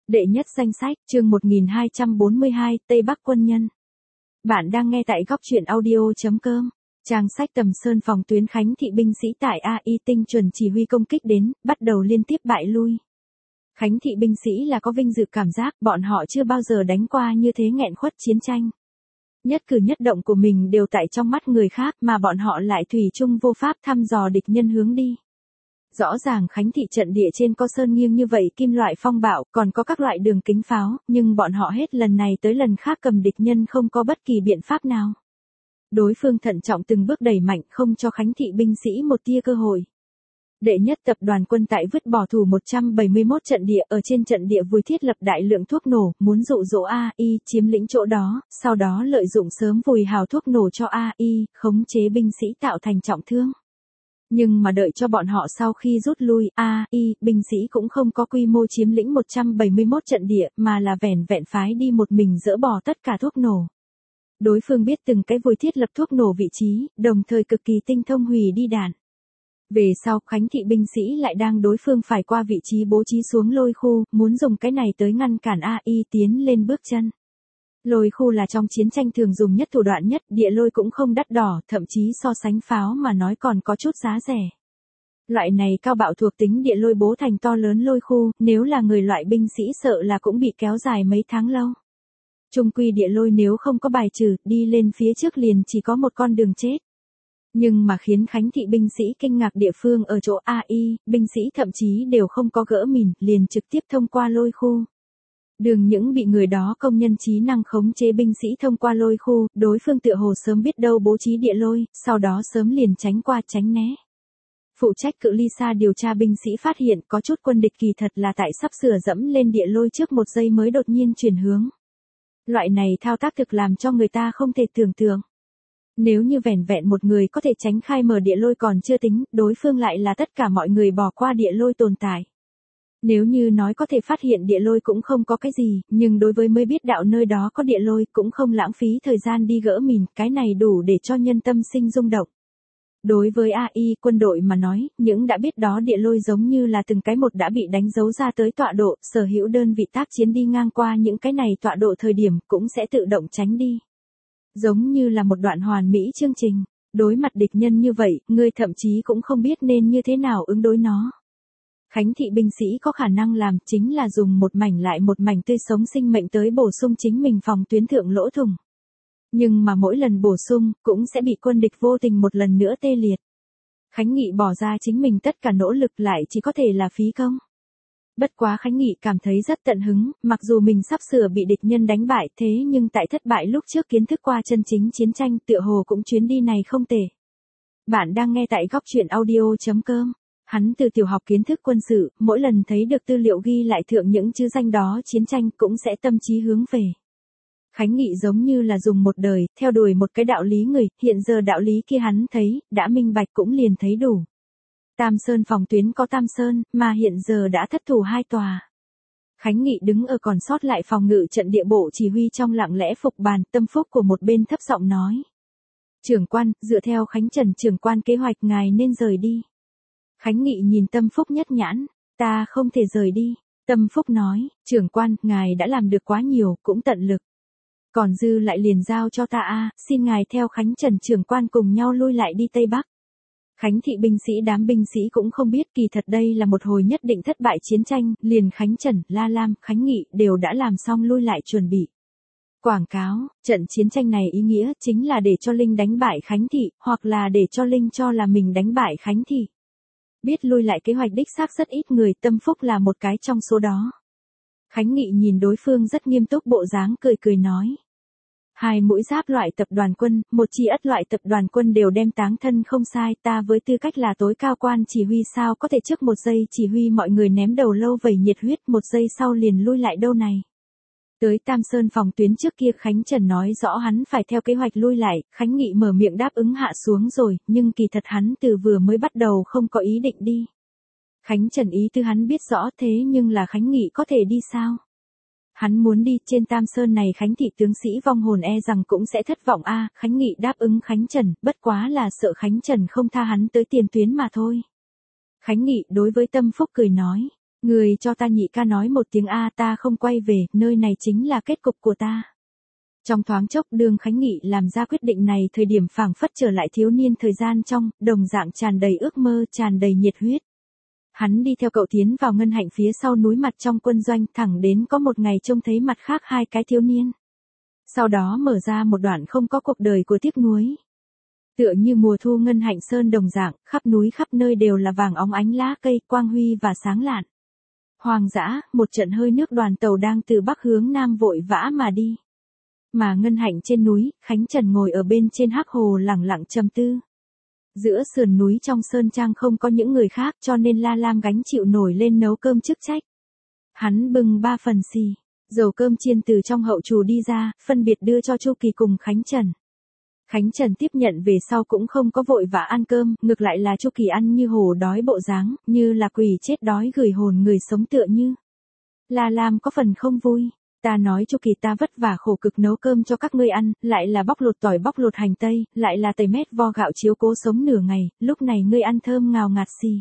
Đệ nhất danh sách, chương 1242, Tây Bắc quân nhân. Bạn đang nghe tại góc truyện audio.com. Trang sách Tầm Sơn phòng tuyến Khánh thị binh sĩ tại AI tinh chuẩn chỉ huy công kích đến, bắt đầu liên tiếp bại lui. Khánh thị binh sĩ là có vinh dự cảm giác bọn họ chưa bao giờ đánh qua như thế nghẹn khuất chiến tranh. Nhất cử nhất động của mình đều tại trong mắt người khác mà bọn họ lại thủy chung vô pháp thăm dò địch nhân hướng đi. Rõ ràng Khánh thị trận địa trên có sơn nghiêng như vậy kim loại phong bạo, còn có các loại đường kính pháo, nhưng bọn họ hết lần này tới lần khác cầm địch nhân không có bất kỳ biện pháp nào. Đối phương thận trọng từng bước đẩy mạnh không cho Khánh thị binh sĩ một tia cơ hội. Đệ nhất tập đoàn quân tại vứt bỏ thủ 171 trận địa ở trên trận địa vùi thiết lập đại lượng thuốc nổ, muốn dụ dỗ AI chiếm lĩnh chỗ đó, sau đó lợi dụng sớm vùi hào thuốc nổ cho AI, khống chế binh sĩ tạo thành trọng thương. Nhưng mà đợi cho bọn họ sau khi rút lui, AI, binh sĩ cũng không có quy mô chiếm lĩnh 171 trận địa, mà là vẻn vẹn phái đi một mình dỡ bỏ tất cả thuốc nổ. Đối phương biết từng cái vùi thiết lập thuốc nổ vị trí, đồng thời cực kỳ tinh thông hủy đi đạn. Về sau, Khánh thị binh sĩ lại đang đối phương phải qua vị trí bố trí xuống lôi khu, muốn dùng cái này tới ngăn cản AI tiến lên bước chân. Lôi khu là trong chiến tranh thường dùng nhất thủ đoạn nhất, địa lôi cũng không đắt đỏ, thậm chí so sánh pháo mà nói còn có chút giá rẻ. Loại này cao bạo thuộc tính địa lôi bố thành to lớn lôi khu, nếu là người loại binh sĩ sợ là cũng bị kéo dài mấy tháng lâu. Trung quy địa lôi nếu không có bài trừ, đi lên phía trước liền chỉ có một con đường chết. Nhưng mà khiến Khánh thị binh sĩ kinh ngạc địa phương ở chỗ AI, binh sĩ thậm chí đều không có gỡ mìn, liền trực tiếp thông qua lôi khu. Đường những bị người đó công nhân trí năng khống chế binh sĩ thông qua lôi khu, đối phương tựa hồ sớm biết đâu bố trí địa lôi, sau đó sớm liền tránh qua tránh né. Phụ trách cự ly xa điều tra binh sĩ phát hiện có chút quân địch kỳ thật là tại sắp sửa dẫm lên địa lôi trước một giây mới đột nhiên chuyển hướng. Loại này thao tác thực làm cho người ta không thể tưởng tượng. Nếu như vẻn vẹn một người có thể tránh khai mở địa lôi còn chưa tính, đối phương lại là tất cả mọi người bỏ qua địa lôi tồn tại. Nếu như nói có thể phát hiện địa lôi cũng không có cái gì, nhưng đối với mới biết đạo nơi đó có địa lôi cũng không lãng phí thời gian đi gỡ mìn, cái này đủ để cho nhân tâm sinh rung động. Đối với AI quân đội mà nói, những đã biết đó địa lôi giống như là từng cái một đã bị đánh dấu ra tới tọa độ, sở hữu đơn vị tác chiến đi ngang qua những cái này tọa độ thời điểm cũng sẽ tự động tránh đi. Giống như là một đoạn hoàn mỹ chương trình, đối mặt địch nhân như vậy, ngươi thậm chí cũng không biết nên như thế nào ứng đối nó. Khánh thị binh sĩ có khả năng làm chính là dùng một mảnh lại một mảnh tươi sống sinh mệnh tới bổ sung chính mình phòng tuyến thượng lỗ thủng. Nhưng mà mỗi lần bổ sung, cũng sẽ bị quân địch vô tình một lần nữa tê liệt. Khánh Nghị bỏ ra chính mình tất cả nỗ lực lại chỉ có thể là phí công. Bất quá Khánh Nghị cảm thấy rất tận hứng, mặc dù mình sắp sửa bị địch nhân đánh bại thế nhưng tại thất bại lúc trước kiến thức qua chân chính chiến tranh tựa hồ cũng chuyến đi này không tệ. Bạn đang nghe tại góc truyện audio.com. Hắn từ tiểu học kiến thức quân sự, mỗi lần thấy được tư liệu ghi lại thượng những chữ danh đó chiến tranh cũng sẽ tâm trí hướng về. Khánh Nghị giống như là dùng một đời, theo đuổi một cái đạo lý người, hiện giờ đạo lý kia hắn thấy, đã minh bạch cũng liền thấy đủ. Tam Sơn phòng tuyến có Tam Sơn, mà hiện giờ đã thất thủ 2 tòa. Khánh Nghị đứng ở còn sót lại phòng ngự trận địa bộ chỉ huy trong lặng lẽ phục bàn, tâm phúc của một bên thấp giọng nói. Trưởng quan, dựa theo Khánh Trần trưởng quan kế hoạch ngài nên rời đi. Khánh Nghị nhìn Tâm Phúc nhất nhãn, ta không thể rời đi. Tâm Phúc nói, trưởng quan, ngài đã làm được quá nhiều, cũng tận lực. Còn dư lại liền giao cho ta xin ngài theo Khánh Trần trưởng quan cùng nhau lui lại đi Tây Bắc. Khánh thị binh sĩ đám binh sĩ cũng không biết kỳ thật đây là một hồi nhất định thất bại chiến tranh, liền Khánh Trần, La Lam, Khánh Nghị đều đã làm xong lui lại chuẩn bị. Quảng cáo, trận chiến tranh này ý nghĩa chính là để cho Linh đánh bại Khánh thị, hoặc là để cho Linh cho là mình đánh bại Khánh thị. Biết lui lại kế hoạch đích xác rất ít người, Tâm Phúc là một cái trong số đó. Khánh Nghị nhìn đối phương rất nghiêm túc bộ dáng cười cười nói. 2 mũi giáp loại tập đoàn quân, 1 chi ất loại tập đoàn quân đều đem táng thân không sai, ta với tư cách là tối cao quan chỉ huy sao có thể trước 1 giây chỉ huy mọi người ném đầu lâu vẩy nhiệt huyết 1 giây sau liền lui lại đâu này. Tới Tam Sơn phòng tuyến trước kia Khánh Trần nói rõ hắn phải theo kế hoạch lui lại, Khánh Nghị mở miệng đáp ứng hạ xuống rồi, nhưng kỳ thật hắn từ vừa mới bắt đầu không có ý định đi. Khánh Trần ý tư hắn biết rõ thế nhưng là Khánh Nghị có thể đi sao? Hắn muốn đi trên Tam Sơn này Khánh thị tướng sĩ vong hồn rằng cũng sẽ thất vọng Khánh Nghị đáp ứng Khánh Trần, bất quá là sợ Khánh Trần không tha hắn tới tiền tuyến mà thôi. Khánh Nghị đối với Tâm Phúc cười nói, Người cho ta nhị ca nói một tiếng A, ta không quay về, nơi này chính là kết cục của ta. Trong thoáng chốc Đường Khánh Nghị làm ra quyết định này thời điểm phảng phất trở lại thiếu niên thời gian trong, đồng dạng tràn đầy ước mơ, tràn đầy nhiệt huyết. Hắn đi theo cậu tiến vào Ngân Hạnh phía sau núi mặt trong quân doanh, thẳng đến có một ngày trông thấy mặt khác hai cái thiếu niên. Sau đó mở ra một đoạn không có cuộc đời của tiếc nuối. Tựa như mùa thu Ngân Hạnh Sơn đồng dạng, khắp núi khắp nơi đều là vàng óng ánh lá cây, quang huy và sáng lạn. Hoang dã, một trận hơi nước đoàn tàu đang từ bắc hướng nam vội vã mà đi. Mà Ngân Hạnh trên núi, Khánh Trần ngồi ở bên trên hắc hồ lẳng lặng trầm tư. Giữa sườn núi trong sơn trang không có những người khác cho nên La Lam gánh chịu nổi lên nấu cơm chức trách. Hắn bưng 3 phần xì, dầu cơm chiên từ trong hậu trù đi ra, phân biệt đưa cho Chu Kỳ cùng Khánh Trần. Khánh Trần tiếp nhận về sau cũng không có vội vã ăn cơm, ngược lại là Chu Kỳ ăn như hổ đói bộ dáng, như là quỷ chết đói gửi hồn người sống tựa như. La Lam có phần không vui. Ta nói Chu Kỳ, ta vất vả khổ cực nấu cơm cho các ngươi ăn, lại là bóc lột tỏi bóc lột hành tây, lại là tẩy mét vo gạo chiếu cố sống nửa ngày, lúc này ngươi ăn thơm ngào ngạt xì.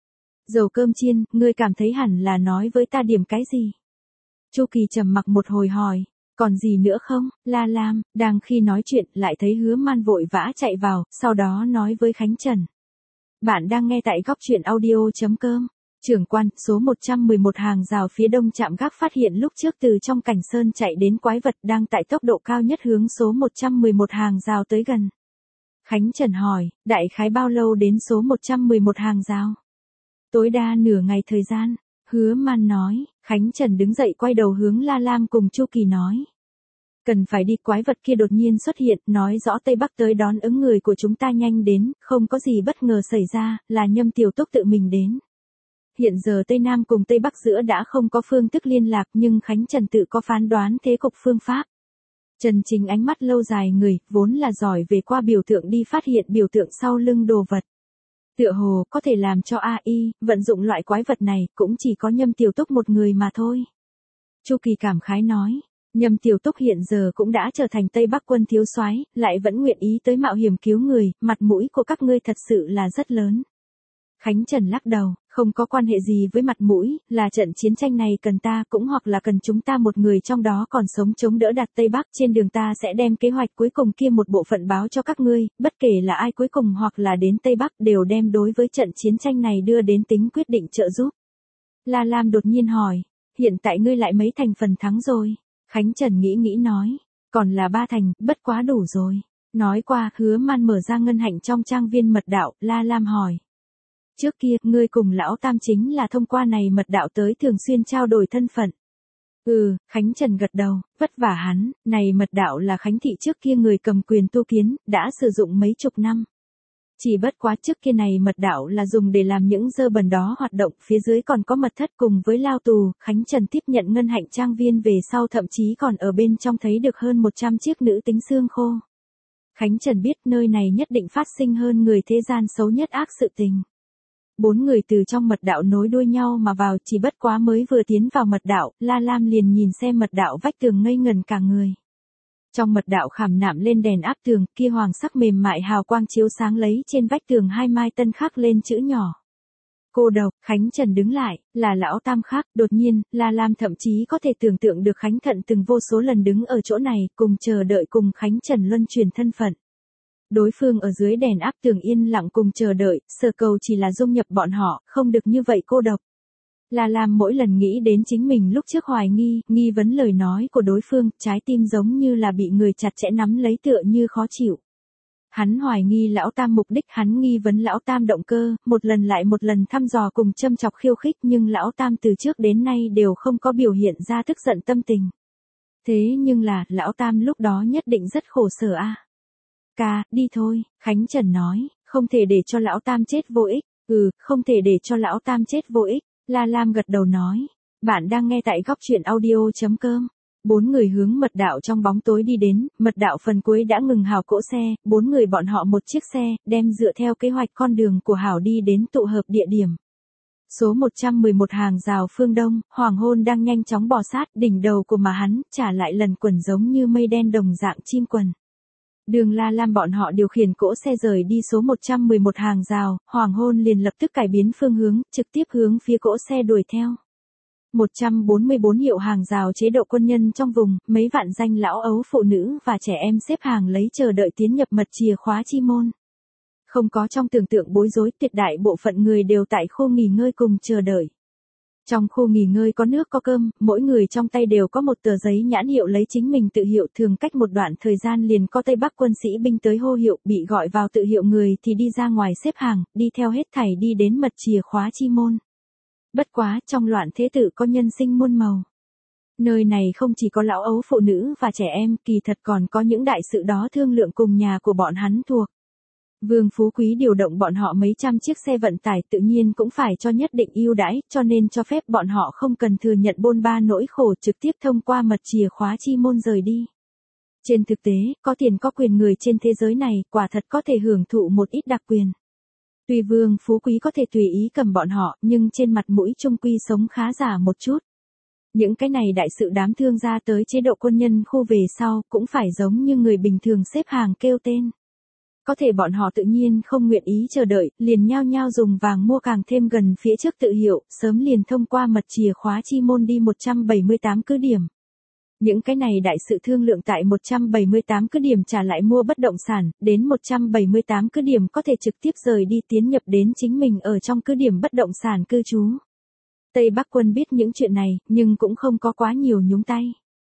Dầu cơm chiên, ngươi cảm thấy hẳn là nói với ta điểm cái gì? Chu Kỳ trầm mặc một hồi hỏi, còn gì nữa không? La Lam, đang khi nói chuyện, lại thấy Hứa Man vội vã chạy vào, sau đó nói với Khánh Trần. Bạn đang nghe tại góc truyện audio.com. Trưởng quan, số 111 hàng rào phía đông trạm gác phát hiện lúc trước từ trong cảnh sơn chạy đến quái vật đang tại tốc độ cao nhất hướng số 111 hàng rào tới gần. Khánh Trần hỏi, đại khái bao lâu đến số 111 hàng rào? Tối đa nửa ngày thời gian. Hứa Man nói. Khánh Trần đứng dậy quay đầu hướng La Lam cùng Chu Kỳ nói. Cần phải đi, quái vật kia đột nhiên xuất hiện, nói rõ Tây Bắc tới đón ứng người của chúng ta nhanh đến, không có gì bất ngờ xảy ra, là Nhâm Tiểu Túc tự mình đến. Hiện giờ Tây Nam cùng Tây Bắc giữa đã không có phương thức liên lạc nhưng Khánh Trần tự có phán đoán thế cục phương pháp. Trần Chính ánh mắt lâu dài người, vốn là giỏi về qua biểu tượng đi phát hiện biểu tượng sau lưng đồ vật. Tựa hồ có thể làm cho AI vận dụng loại quái vật này cũng chỉ có Nhâm Tiểu Túc một người mà thôi. Chu Kỳ cảm khái nói, Nhâm Tiểu Túc hiện giờ cũng đã trở thành Tây Bắc quân thiếu soái, lại vẫn nguyện ý tới mạo hiểm cứu người, mặt mũi của các ngươi thật sự là rất lớn. Khánh Trần lắc đầu, không có quan hệ gì với mặt mũi, là trận chiến tranh này cần ta cũng hoặc là cần chúng ta một người trong đó còn sống chống đỡ đặt Tây Bắc, trên đường ta sẽ đem kế hoạch cuối cùng kia một bộ phận báo cho các ngươi, bất kể là ai cuối cùng hoặc là đến Tây Bắc đều đem đối với trận chiến tranh này đưa đến tính quyết định trợ giúp. La Lam đột nhiên hỏi, hiện tại ngươi lại mấy thành phần thắng rồi? Khánh Trần nghĩ nói, còn là 3 thành, bất quá đủ rồi. Nói qua, Hứa Man mở ra ngân hạnh trong trang viên mật đạo, La Lam hỏi. Trước kia, ngươi cùng lão Tam chính là thông qua này mật đạo tới thường xuyên trao đổi thân phận. Khánh Trần gật đầu, vất vả hắn, này mật đạo là Khánh thị trước kia người cầm quyền tu kiến, đã sử dụng mấy chục năm. Chỉ bất quá trước kia này mật đạo là dùng để làm những dơ bẩn đó hoạt động, phía dưới còn có mật thất cùng với lao tù, Khánh Trần tiếp nhận ngân hạnh trang viên về sau thậm chí còn ở bên trong thấy được hơn 100 chiếc nữ tính xương khô. Khánh Trần biết nơi này nhất định phát sinh hơn người thế gian xấu nhất ác sự tình. 4 người từ trong mật đạo nối đuôi nhau mà vào, chỉ bất quá mới vừa tiến vào mật đạo, La Lam liền nhìn xem mật đạo vách tường ngây ngần cả người. Trong mật đạo khảm nạm lên đèn áp tường, kia hoàng sắc mềm mại hào quang chiếu sáng lấy trên vách tường 2 mai tân khắc lên chữ nhỏ. Cô độc, Khánh Trần đứng lại, là lão Tam khắc, đột nhiên, La Lam thậm chí có thể tưởng tượng được Khánh Thận từng vô số lần đứng ở chỗ này, cùng chờ đợi cùng Khánh Trần luân chuyển thân phận. Đối phương ở dưới đèn áp tường yên lặng cùng chờ đợi, sở cầu chỉ là dung nhập bọn họ, không được như vậy cô độc. La Lam mỗi lần nghĩ đến chính mình lúc trước hoài nghi vấn lời nói của đối phương, trái tim giống như là bị người chặt chẽ nắm lấy tựa như khó chịu. Hắn hoài nghi lão Tam mục đích, hắn nghi vấn lão Tam động cơ, một lần lại một lần thăm dò cùng châm chọc khiêu khích nhưng lão Tam từ trước đến nay đều không có biểu hiện ra tức giận tâm tình. Thế nhưng là, lão Tam lúc đó nhất định rất khổ sở a. Ca, đi thôi, Khánh Trần nói, không thể để cho lão Tam chết vô ích, không thể để cho lão Tam chết vô ích, La Lam gật đầu nói, bạn đang nghe tại góc truyện audio.com. 4 người hướng mật đạo trong bóng tối đi đến, mật đạo phần cuối đã ngừng hào cỗ xe, 4 người bọn họ một chiếc xe, đem dựa theo kế hoạch con đường của Hảo đi đến tụ hợp địa điểm. Số 111 hàng rào phương Đông, hoàng hôn đang nhanh chóng bò sát, đỉnh đầu của mà hắn, trả lại lần quần giống như mây đen đồng dạng chim quần. Đường La Lam bọn họ điều khiển cỗ xe rời đi số 111 hàng rào, hoàng hôn liền lập tức cải biến phương hướng, trực tiếp hướng phía cỗ xe đuổi theo. 144 hiệu hàng rào chế độ quân nhân trong vùng, mấy vạn danh lão ấu phụ nữ và trẻ em xếp hàng lấy chờ đợi tiến nhập mật chìa khóa chi môn. Không có trong tưởng tượng bối rối, tuyệt đại bộ phận người đều tại khu nghỉ ngơi cùng chờ đợi. Trong khu nghỉ ngơi có nước có cơm, mỗi người trong tay đều có một tờ giấy nhãn hiệu lấy chính mình tự hiệu, thường cách một đoạn thời gian liền có Tây Bắc quân sĩ binh tới hô hiệu, bị gọi vào tự hiệu người thì đi ra ngoài xếp hàng, đi theo hết thảy đi đến mật chìa khóa chi môn. Bất quá, trong loạn thế tự có nhân sinh muôn màu. Nơi này không chỉ có lão ấu phụ nữ và trẻ em, kỳ thật còn có những đại sự đó thương lượng cùng nhà của bọn hắn thuộc. Vương Phú Quý điều động bọn họ mấy trăm chiếc xe vận tải tự nhiên cũng phải cho nhất định ưu đãi, cho nên cho phép bọn họ không cần thừa nhận bôn ba nỗi khổ, trực tiếp thông qua mật chìa khóa chi môn rời đi. Trên thực tế, có tiền có quyền người trên thế giới này quả thật có thể hưởng thụ một ít đặc quyền. Tuy Vương Phú Quý có thể tùy ý cầm bọn họ, nhưng trên mặt mũi chung quy sống khá giả một chút. Những cái này đại sự đám thương gia tới chế độ quân nhân khu về sau, cũng phải giống như người bình thường xếp hàng kêu tên. Có thể bọn họ tự nhiên không nguyện ý chờ đợi, liền nhao nhao dùng vàng mua càng thêm gần phía trước tự hiệu, sớm liền thông qua mật chìa khóa chi môn đi 178 cứ điểm. Những cái này đại sự thương lượng tại 178 cứ điểm trả lại mua bất động sản, đến 178 cứ điểm có thể trực tiếp rời đi tiến nhập đến chính mình ở trong cứ điểm bất động sản cư trú. Tây Bắc quân biết những chuyện này, nhưng cũng không có quá nhiều nhúng tay.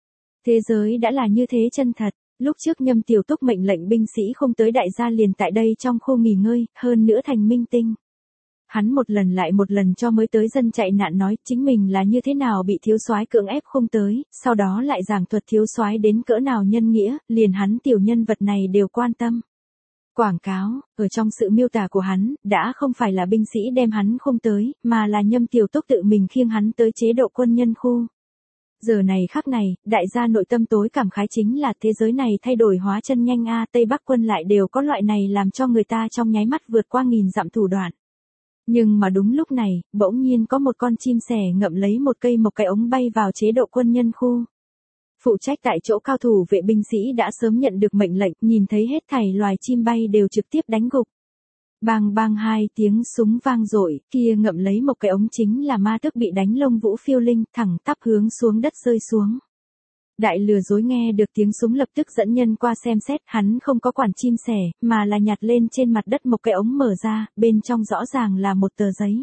Thế giới đã là như thế chân thật. Lúc trước Nhâm Tiểu Túc mệnh lệnh binh sĩ không tới đại gia liền tại đây trong khu nghỉ ngơi, hơn nữa thành minh tinh. Hắn một lần lại một lần cho mới tới dân chạy nạn nói chính mình là như thế nào bị thiếu soái cưỡng ép không tới, sau đó lại giảng thuật thiếu soái đến cỡ nào nhân nghĩa, liền hắn tiểu nhân vật này đều quan tâm. Quảng cáo, ở trong sự miêu tả của hắn, đã không phải là binh sĩ đem hắn không tới, mà là Nhâm Tiểu Túc tự mình khiêng hắn tới chế độ quân nhân khu. Giờ này khắc này, đại gia nội tâm tối cảm khái chính là thế giới này thay đổi hóa chân nhanh a, Tây Bắc quân lại đều có loại này làm cho người ta trong nháy mắt vượt qua nghìn dặm thủ đoạn. Nhưng mà đúng lúc này, bỗng nhiên có một con chim sẻ ngậm lấy một cây mộc cái ống bay vào chế độ quân nhân khu. Phụ trách tại chỗ cao thủ vệ binh sĩ đã sớm nhận được mệnh lệnh, nhìn thấy hết thảy loài chim bay đều trực tiếp đánh gục. Bang bang hai tiếng súng vang dội, kia ngậm lấy một cái ống chính là ma tước bị đánh lông vũ phiêu linh, thẳng tắp hướng xuống đất rơi xuống. Đại lừa dối nghe được tiếng súng lập tức dẫn nhân qua xem xét, hắn không có quản chim sẻ, mà là nhặt lên trên mặt đất một cái ống mở ra, bên trong rõ ràng là một tờ giấy.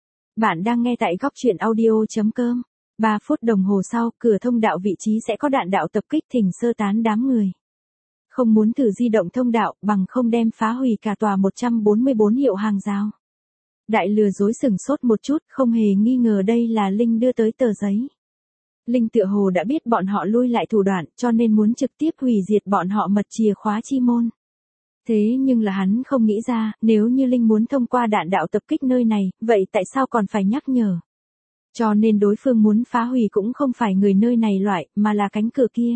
Bạn đang nghe tại góc truyện audio.com. 3 phút đồng hồ sau, cửa thông đạo vị trí sẽ có đạn đạo tập kích, thỉnh sơ tán đám người. Không muốn thử di động thông đạo, bằng không đem phá hủy cả tòa 144 hiệu hàng rào. Đại lừa dối sửng sốt một chút, không hề nghi ngờ đây là Linh đưa tới tờ giấy. Linh tựa hồ đã biết bọn họ lui lại thủ đoạn, cho nên muốn trực tiếp hủy diệt bọn họ mật chìa khóa chi môn. Thế nhưng là hắn không nghĩ ra, nếu như Linh muốn thông qua đạn đạo tập kích nơi này, vậy tại sao còn phải nhắc nhở? Cho nên đối phương muốn phá hủy cũng không phải người nơi này loại, mà là cánh cửa kia.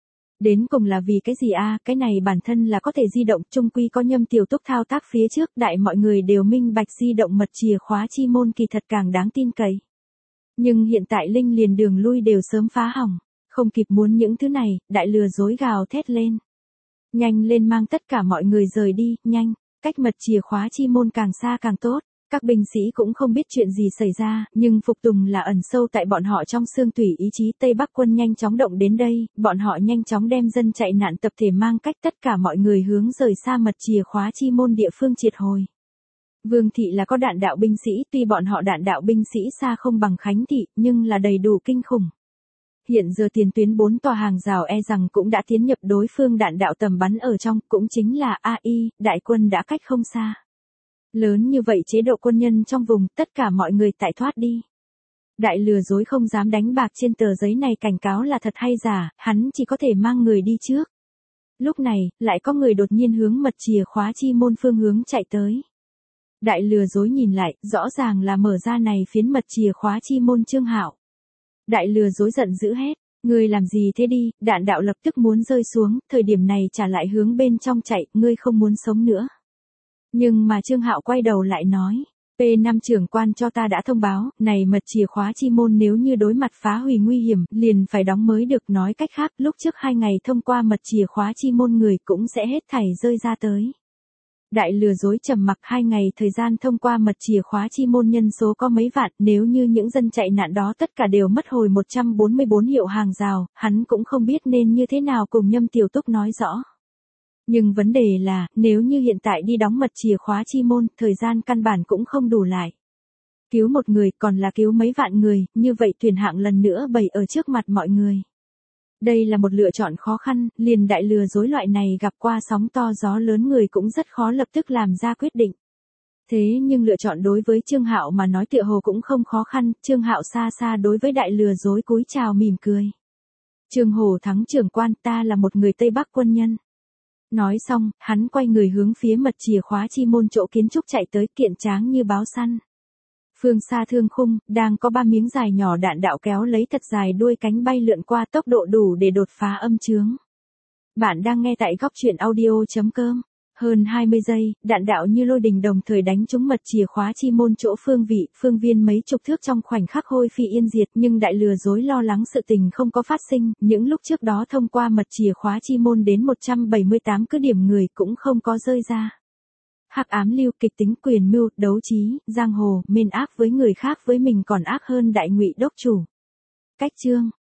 Đến cùng là vì cái gì a? Cái này bản thân là có thể di động, chung quy có Nhâm Tiểu Túc thao tác phía trước, đại mọi người đều minh bạch di động mật chìa khóa chi môn kỳ thật càng đáng tin cậy. Nhưng hiện tại Linh liền đường lui đều sớm phá hỏng, không kịp muốn những thứ này, đại lừa dối gào thét lên. Nhanh lên mang tất cả mọi người rời đi, nhanh, cách mật chìa khóa chi môn càng xa càng tốt. Các binh sĩ cũng không biết chuyện gì xảy ra, nhưng phục tùng là ẩn sâu tại bọn họ trong xương tủy ý chí. Tây Bắc quân nhanh chóng động đến đây, bọn họ nhanh chóng đem dân chạy nạn tập thể mang cách tất cả mọi người hướng rời xa mật chìa khóa chi môn địa phương triệt hồi. Vương thị là có đạn đạo binh sĩ, tuy bọn họ đạn đạo binh sĩ xa không bằng Khánh thị, nhưng là đầy đủ kinh khủng. Hiện giờ tiền tuyến 4 tòa hàng rào e rằng cũng đã tiến nhập đối phương đạn đạo tầm bắn ở trong, cũng chính là AI, đại quân đã cách không xa. Lớn như vậy chế độ quân nhân trong vùng, tất cả mọi người tại thoát đi. Đại lừa dối không dám đánh bạc trên tờ giấy này cảnh cáo là thật hay giả, hắn chỉ có thể mang người đi trước. Lúc này, lại có người đột nhiên hướng mật chìa khóa chi môn phương hướng chạy tới. Đại lừa dối nhìn lại, rõ ràng là mở ra này phiến mật chìa khóa chi môn Trương Hạo. Đại lừa dối giận dữ hét, ngươi làm gì thế đi, đạn đạo lập tức muốn rơi xuống, thời điểm này trả lại hướng bên trong chạy, ngươi không muốn sống nữa. Nhưng mà Trương Hạo quay đầu lại nói, P5 trưởng quan cho ta đã thông báo, này mật chìa khóa chi môn nếu như đối mặt phá hủy nguy hiểm, liền phải đóng mới được, nói cách khác, lúc trước 2 ngày thông qua mật chìa khóa chi môn người cũng sẽ hết thảy rơi ra tới. Đại lừa dối trầm mặc 2 ngày thời gian thông qua mật chìa khóa chi môn nhân số có mấy vạn, nếu như những dân chạy nạn đó tất cả đều mất hồi 144 hiệu hàng rào, hắn cũng không biết nên như thế nào cùng Nhâm Tiểu Túc nói rõ. Nhưng vấn đề là, nếu như hiện tại đi đóng mật chìa khóa chi môn, thời gian căn bản cũng không đủ lại. Cứu một người còn là cứu mấy vạn người, như vậy tuyển hạng lần nữa bày ở trước mặt mọi người. Đây là một lựa chọn khó khăn, liền đại lừa dối loại này gặp qua sóng to gió lớn người cũng rất khó lập tức làm ra quyết định. Thế nhưng lựa chọn đối với Trương Hạo mà nói tựa hồ cũng không khó khăn, Trương Hạo xa xa đối với đại lừa dối cúi chào mỉm cười. Trương Hổ Thắng trưởng quan, ta là một người Tây Bắc quân nhân. Nói xong, hắn quay người hướng phía mật chìa khóa chi môn chỗ kiến trúc chạy tới, kiện tráng như báo săn. Phương xa thương khung, đang có 3 miếng dài nhỏ đạn đạo kéo lấy thật dài đuôi cánh bay lượn qua, tốc độ đủ để đột phá âm chướng. Bạn đang nghe tại góc truyện audio.com. Hơn 20 giây, đạn đạo như lôi đình đồng thời đánh trúng mật chìa khóa chi môn chỗ phương vị, phương viên mấy chục thước trong khoảnh khắc hôi phi yên diệt, nhưng đại lừa dối lo lắng sự tình không có phát sinh, những lúc trước đó thông qua mật chìa khóa chi môn đến 178 cứ điểm người cũng không có rơi ra. Hắc ám lưu, kịch tính, quyền mưu, đấu trí, giang hồ, mên ác với người khác với mình còn ác hơn đại ngụy đốc chủ. Cách chương